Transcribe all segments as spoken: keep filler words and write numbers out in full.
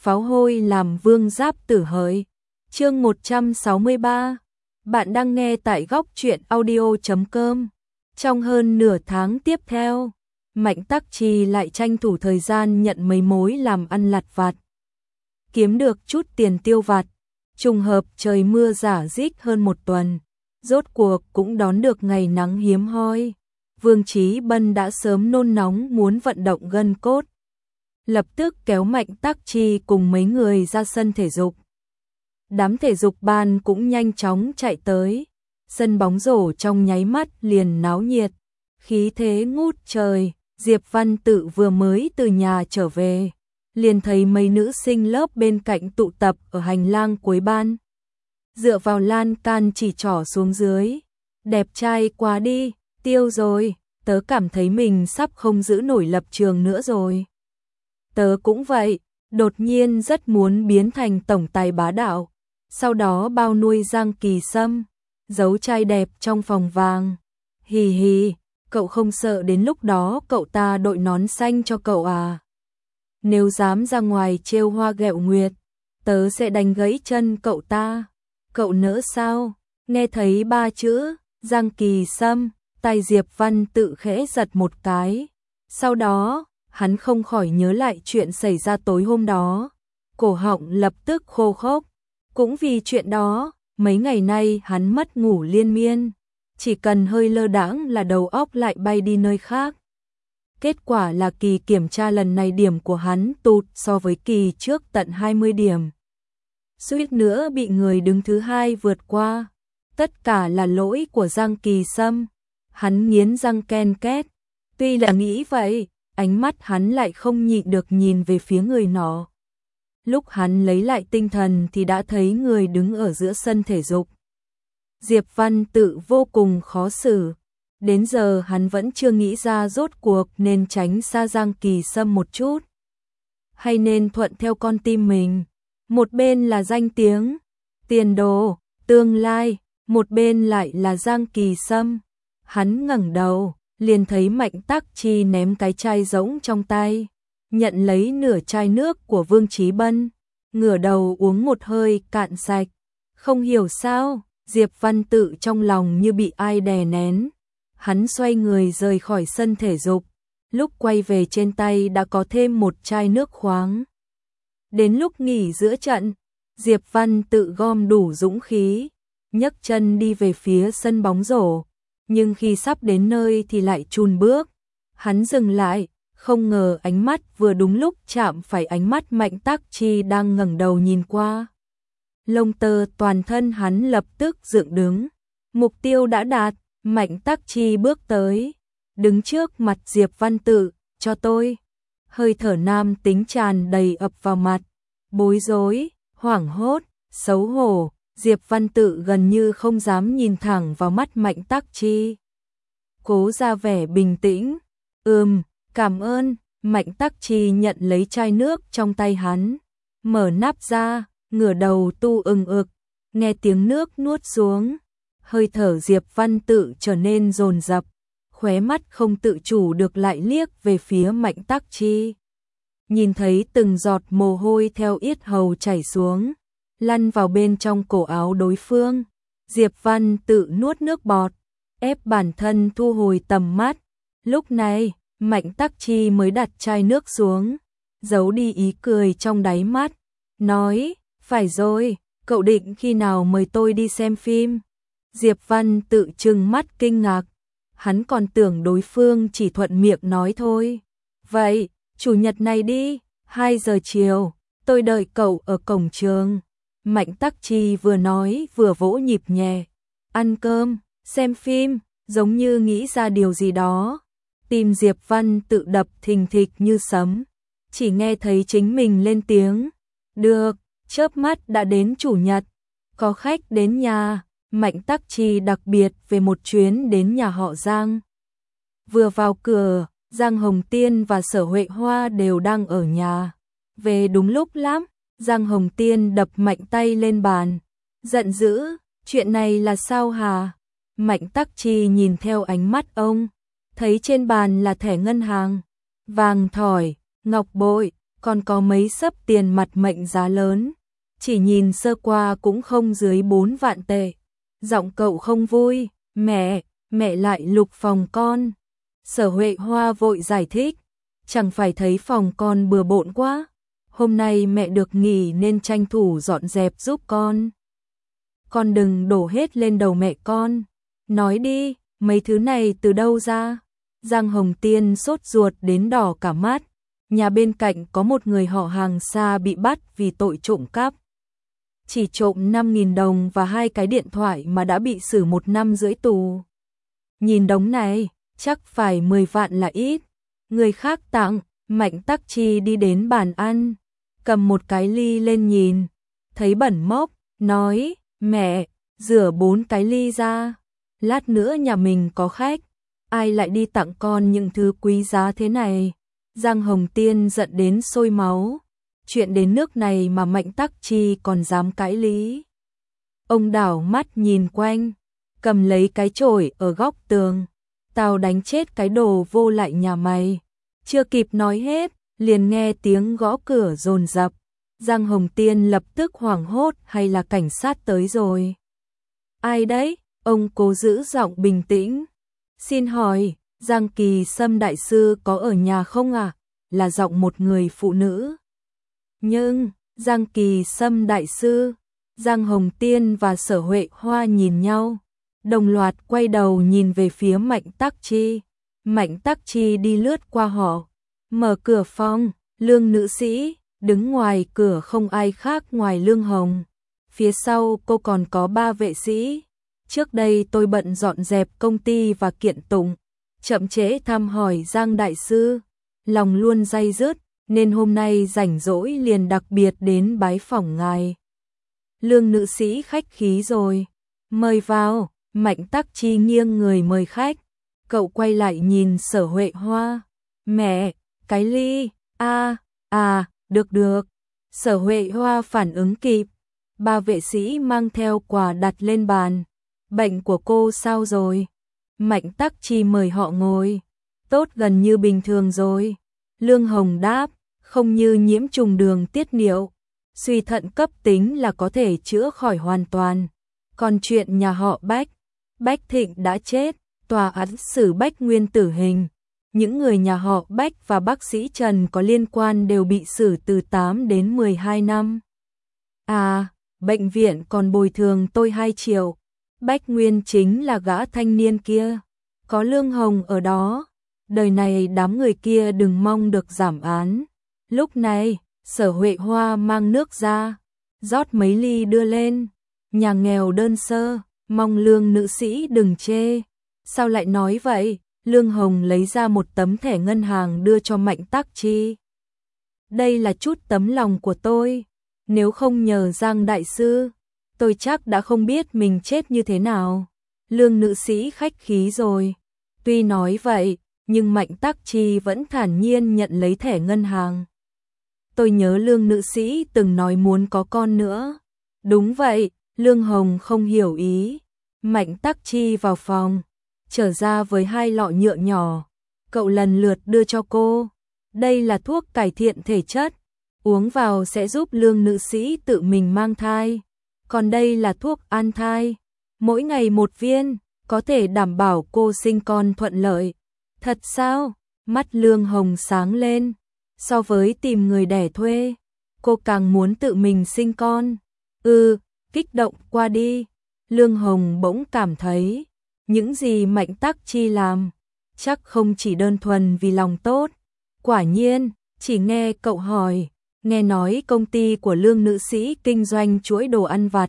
pháo hôi làm vương giáp tử hỡi. Chương một trăm sáu mươi ba. Bạn đang nghe tại góc truyện audio chấm com. Trong hơn nửa tháng tiếp theo, Mạnh Tắc Trì lại tranh thủ thời gian nhận mấy mối làm ăn lặt vặt. Kiếm được chút tiền tiêu vặt, trùng hợp trời mưa rả rích hơn một tuần, rốt cuộc cũng đón được ngày nắng hiếm hoi. Vương Chí Bân đã sớm nôn nóng muốn vận động gân cốt, lập tức kéo Mạnh Tắc Trì cùng mấy người ra sân thể dục. Đám thể dục ban cũng nhanh chóng chạy tới, sân bóng rổ trong nháy mắt liền náo nhiệt, khí thế ngút trời. Diệp Văn Tự vừa mới từ nhà trở về, liền thấy mấy nữ sinh lớp bên cạnh tụ tập ở hành lang cuối ban. Dựa vào lan can chỉ trỏ xuống dưới, đẹp trai quá đi, tiêu rồi, tớ cảm thấy mình sắp không giữ nổi lập trường nữa rồi. Tớ cũng vậy, đột nhiên rất muốn biến thành tổng tài bá đạo, sau đó bao nuôi Giang Kỳ Sâm, giấu trai đẹp trong phòng vàng. Hì hì, cậu không sợ đến lúc đó cậu ta đội nón xanh cho cậu à? Nếu dám ra ngoài trêu hoa ghẹo nguyệt, tớ sẽ đánh gãy chân cậu ta. Cậu nỡ sao? Nghe thấy ba chữ Giang Kỳ Sâm, tay Diệp Văn Tự khẽ giật một cái. Sau đó, hắn không khỏi nhớ lại chuyện xảy ra tối hôm đó. Cổ họng lập tức khô khốc. Cũng vì chuyện đó, mấy ngày nay hắn mất ngủ liên miên. Chỉ cần hơi lơ đãng là đầu óc lại bay đi nơi khác. Kết quả là kỳ kiểm tra lần này điểm của hắn tụt so với kỳ trước tận hai mươi điểm. Suýt nữa bị người đứng thứ hai vượt qua. Tất cả là lỗi của Giang Kỳ Sâm. Hắn nghiến răng ken két. Tuy là nghĩ vậy, ánh mắt hắn lại không nhịn được nhìn về phía người nọ. Lúc hắn lấy lại tinh thần thì đã thấy người đứng ở giữa sân thể dục. Diệp Văn Tự vô cùng khó xử. Đến giờ hắn vẫn chưa nghĩ ra rốt cuộc nên tránh xa Giang Kỳ Sâm một chút, hay nên thuận theo con tim mình. Một bên là danh tiếng, tiền đồ, tương lai, một bên lại là Giang Kỳ Sâm. Hắn ngẩng đầu, liền thấy Mạnh Tắc Trì ném cái chai rỗng trong tay, nhận lấy nửa chai nước của Vương Chí Bân, ngửa đầu uống một hơi cạn sạch. Không hiểu sao, Diệp Văn Tự trong lòng như bị ai đè nén. Hắn xoay người rời khỏi sân thể dục, lúc quay về trên tay đã có thêm một chai nước khoáng. Đến lúc nghỉ giữa trận, Diệp Văn Tự gom đủ dũng khí, nhấc chân đi về phía sân bóng rổ, nhưng khi sắp đến nơi thì lại chùn bước. Hắn dừng lại, không ngờ ánh mắt vừa đúng lúc chạm phải ánh mắt Mạnh Tắc Trì đang ngẩng đầu nhìn qua. Lông tơ toàn thân hắn lập tức dựng đứng, mục tiêu đã đạt. Mạnh Tắc Trì bước tới, đứng trước mặt Diệp Văn Tự, cho tôi. Hơi thở nam tính tràn đầy ập vào mặt, bối rối, hoảng hốt, xấu hổ. Diệp Văn Tự gần như không dám nhìn thẳng vào mắt Mạnh Tắc Trì. Cố ra vẻ bình tĩnh, ừm, cảm ơn. Mạnh Tắc Trì nhận lấy chai nước trong tay hắn, mở nắp ra, ngửa đầu tu ừng ực, nghe tiếng nước nuốt xuống. Hơi thở Diệp Văn Tự trở nên dồn dập, khóe mắt không tự chủ được lại liếc về phía Mạnh Tắc Trì. Nhìn thấy từng giọt mồ hôi theo yết hầu chảy xuống, lăn vào bên trong cổ áo đối phương. Diệp Văn Tự nuốt nước bọt, ép bản thân thu hồi tầm mắt. Lúc này, Mạnh Tắc Trì mới đặt chai nước xuống, giấu đi ý cười trong đáy mắt, nói, phải rồi, cậu định khi nào mời tôi đi xem phim? Diệp Văn Tự trừng mắt kinh ngạc, hắn còn tưởng đối phương chỉ thuận miệng nói thôi. Vậy, chủ nhật này đi, hai giờ chiều, tôi đợi cậu ở cổng trường. Mạnh Tắc Trì vừa nói vừa vỗ nhịp nhẹ. Ăn cơm, xem phim, giống như nghĩ ra điều gì đó. Tim Diệp Văn Tự đập thình thịch như sấm, chỉ nghe thấy chính mình lên tiếng. Được, chớp mắt đã đến chủ nhật, có khách đến nhà. Mạnh Tắc Trì đặc biệt về một chuyến đến nhà họ Giang. Vừa vào cửa, Giang Hồng Tiên và Sở Huệ Hoa đều đang ở nhà. Về đúng lúc lắm, Giang Hồng Tiên đập mạnh tay lên bàn, giận dữ, chuyện này là sao hả? Mạnh Tắc Trì nhìn theo ánh mắt ông, thấy trên bàn là thẻ ngân hàng, vàng thỏi, ngọc bội, còn có mấy xấp tiền mặt mệnh giá lớn, chỉ nhìn sơ qua cũng không dưới bốn vạn tệ. Giọng cậu không vui, mẹ, mẹ lại lục phòng con. Sở Huệ Hoa vội giải thích, chẳng phải thấy phòng con bừa bộn quá, hôm nay mẹ được nghỉ nên tranh thủ dọn dẹp giúp con. Con đừng đổ hết lên đầu mẹ con. Nói đi, mấy thứ này từ đâu ra? Giang Hồng Tiên sốt ruột đến đỏ cả mắt. Nhà bên cạnh có một người họ hàng xa bị bắt vì tội trộm cắp. Chỉ trộm năm nghìn đồng và hai cái điện thoại mà đã bị xử một năm rưỡi tù. Nhìn đống này, chắc phải mười vạn là ít. Người khác tặng, Mạnh Tắc Chi đi đến bàn ăn, cầm một cái ly lên nhìn, thấy bẩn mốc, nói, mẹ, rửa bốn cái ly ra, lát nữa nhà mình có khách, ai lại đi tặng con những thứ quý giá thế này. Giang Hồng Tiên giận đến sôi máu, chuyện đến nước này mà Mạnh Tắc Chi còn dám cãi lý. Ông đảo mắt nhìn quanh, cầm lấy cái chổi ở góc tường, tao đánh chết cái đồ vô lại nhà mày. Chưa kịp nói hết, liền nghe tiếng gõ cửa dồn dập. Giang Hồng Tiên lập tức hoảng hốt, hay là cảnh sát tới rồi? Ai đấy? Ông cố giữ giọng bình tĩnh. Xin hỏi, Giang Kỳ Sâm đại sư có ở nhà không ạ? À? Là giọng một người phụ nữ. Nhưng, Giang Kỳ Sâm đại sư, Giang Hồng Tiên và Sở Huệ Hoa nhìn nhau, đồng loạt quay đầu nhìn về phía Mạnh Tắc Chi. Mạnh Tắc Chi đi lướt qua họ, mở cửa phòng, Lương nữ sĩ, đứng ngoài cửa không ai khác ngoài Lương Hồng. Phía sau cô còn có ba vệ sĩ. Trước đây tôi bận dọn dẹp công ty và kiện tụng, chậm trễ thăm hỏi Giang đại sư, lòng luôn day dứt, nên hôm nay rảnh rỗi liền đặc biệt đến bái phỏng ngài. Lương nữ sĩ khách khí rồi, mời vào. Mạnh Tắc Chi nghiêng người mời khách. Cậu quay lại nhìn Sở Huệ Hoa, mẹ, cái ly, a, à, được được. Sở Huệ Hoa phản ứng kịp, ba vệ sĩ mang theo quà đặt lên bàn. Bệnh của cô sao rồi? Mạnh Tắc Chi mời họ ngồi. Tốt, gần như bình thường rồi. Lương Hồng đáp, không như nhiễm trùng đường tiết niệu, suy thận cấp tính là có thể chữa khỏi hoàn toàn. Còn chuyện nhà họ Bách, Bách Thịnh đã chết, tòa án xử Bách Nguyên tử hình. Những người nhà họ Bách và bác sĩ Trần có liên quan đều bị xử từ tám đến mười hai năm. À, bệnh viện còn bồi thường tôi hai triệu. Bách Nguyên chính là gã thanh niên kia. Có Lương Hồng ở đó. Đời này đám người kia đừng mong được giảm án. Lúc này, Sở Huệ Hoa mang nước ra, rót mấy ly đưa lên. Nhà nghèo đơn sơ, mong Lương nữ sĩ đừng chê. Sao lại nói vậy? Lương Hồng lấy ra một tấm thẻ ngân hàng đưa cho Mạnh Tắc Chi. Đây là chút tấm lòng của tôi. Nếu không nhờ Giang đại sư, tôi chắc đã không biết mình chết như thế nào. Lương nữ sĩ khách khí rồi. Tuy nói vậy, nhưng Mạnh Tắc Chi vẫn thản nhiên nhận lấy thẻ ngân hàng. Tôi nhớ Lương nữ sĩ từng nói muốn có con nữa. Đúng vậy, Lương Hồng không hiểu ý. Mạnh Tắc Chi vào phòng, trở ra với hai lọ nhựa nhỏ. Cậu lần lượt đưa cho cô. Đây là thuốc cải thiện thể chất, uống vào sẽ giúp Lương nữ sĩ tự mình mang thai. Còn đây là thuốc an thai, mỗi ngày một viên, có thể đảm bảo cô sinh con thuận lợi. Thật sao? Mắt Lương Hồng sáng lên. So với tìm người đẻ thuê, cô càng muốn tự mình sinh con. Ừ, kích động qua đi. Lương Hồng bỗng cảm thấy, những gì Mạnh Tắc Chi làm, chắc không chỉ đơn thuần vì lòng tốt. Quả nhiên, chỉ nghe cậu hỏi, nghe nói công ty của Lương nữ sĩ kinh doanh chuỗi đồ ăn vặt.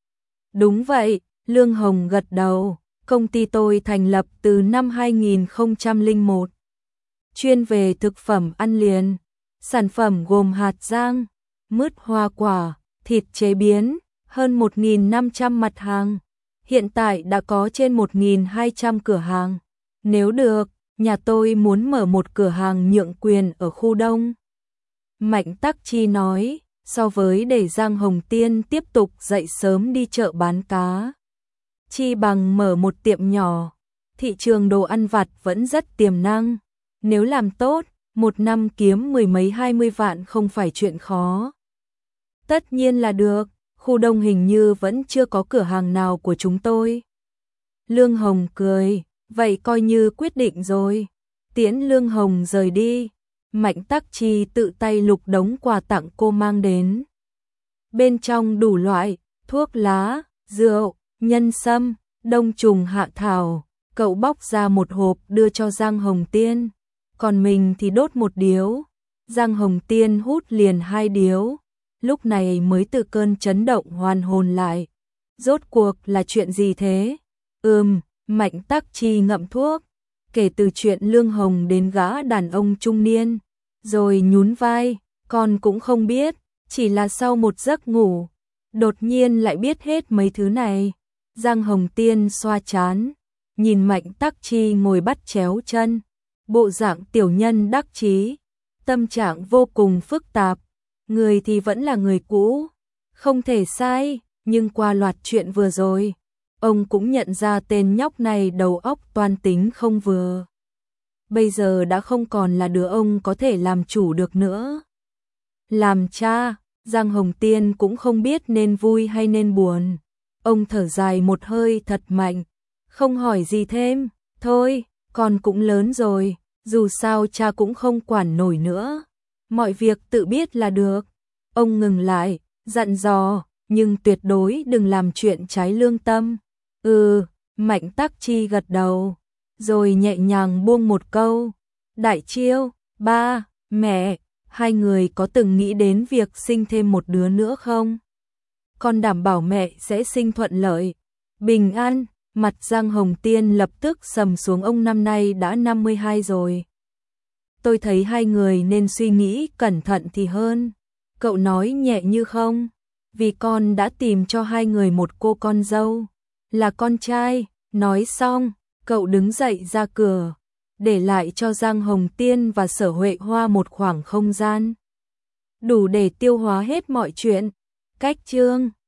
Đúng vậy, Lương Hồng gật đầu, công ty tôi thành lập từ năm hai nghìn không trăm lẻ một. Chuyên về thực phẩm ăn liền, sản phẩm gồm hạt rang, mứt hoa quả, thịt chế biến, hơn một nghìn năm trăm mặt hàng. Hiện tại đã có trên một nghìn hai trăm cửa hàng. Nếu được, nhà tôi muốn mở một cửa hàng nhượng quyền ở khu Đông. Mạnh Tắc Chi nói, so với để Giang Hồng Tiên tiếp tục dậy sớm đi chợ bán cá, chi bằng mở một tiệm nhỏ. Thị trường đồ ăn vặt vẫn rất tiềm năng. Nếu làm tốt, một năm kiếm mười mấy hai mươi vạn không phải chuyện khó. Tất nhiên là được, khu đông hình như vẫn chưa có cửa hàng nào của chúng tôi. Lương Hồng cười, vậy coi như quyết định rồi. Tiễn Lương Hồng rời đi, Mạnh Tắc Chi tự tay lục đống quà tặng cô mang đến. Bên trong đủ loại, thuốc lá, rượu, nhân sâm, đông trùng hạ thảo, cậu bóc ra một hộp đưa cho Giang Hồng Tiên, còn mình thì đốt một điếu. Giang Hồng Tiên hút liền hai điếu, lúc này mới từ cơn chấn động hoàn hồn lại. Rốt cuộc là chuyện gì thế? Ừm, Mạnh Tắc Chi ngậm thuốc, kể từ chuyện Lương Hồng đến gã đàn ông trung niên, rồi nhún vai, con cũng không biết, chỉ là sau một giấc ngủ, đột nhiên lại biết hết mấy thứ này. Giang Hồng Tiên xoa trán, nhìn Mạnh Tắc Chi ngồi bắt chéo chân, bộ dạng tiểu nhân đắc chí, tâm trạng vô cùng phức tạp, người thì vẫn là người cũ, không thể sai, nhưng qua loạt chuyện vừa rồi, ông cũng nhận ra tên nhóc này đầu óc toan tính không vừa. Bây giờ đã không còn là đứa ông có thể làm chủ được nữa. Làm cha, Giang Hồng Tiên cũng không biết nên vui hay nên buồn. Ông thở dài một hơi thật mạnh, không hỏi gì thêm, thôi, con cũng lớn rồi, dù sao cha cũng không quản nổi nữa, mọi việc tự biết là được. Ông ngừng lại, dặn dò, nhưng tuyệt đối đừng làm chuyện trái lương tâm. Ừ, Mạnh Tắc Chi gật đầu, rồi nhẹ nhàng buông một câu. Đại Chiêu, ba, mẹ, hai người có từng nghĩ đến việc sinh thêm một đứa nữa không? Con đảm bảo mẹ sẽ sinh thuận lợi, bình an. Mặt Giang Hồng Tiên lập tức sầm xuống, ông năm nay đã năm mươi hai rồi. Tôi thấy hai người nên suy nghĩ cẩn thận thì hơn. Cậu nói nhẹ như không, vì con đã tìm cho hai người một cô con dâu, là con trai. Nói xong, cậu đứng dậy ra cửa, để lại cho Giang Hồng Tiên và Sở Huệ Hoa một khoảng không gian đủ để tiêu hóa hết mọi chuyện. Cách chương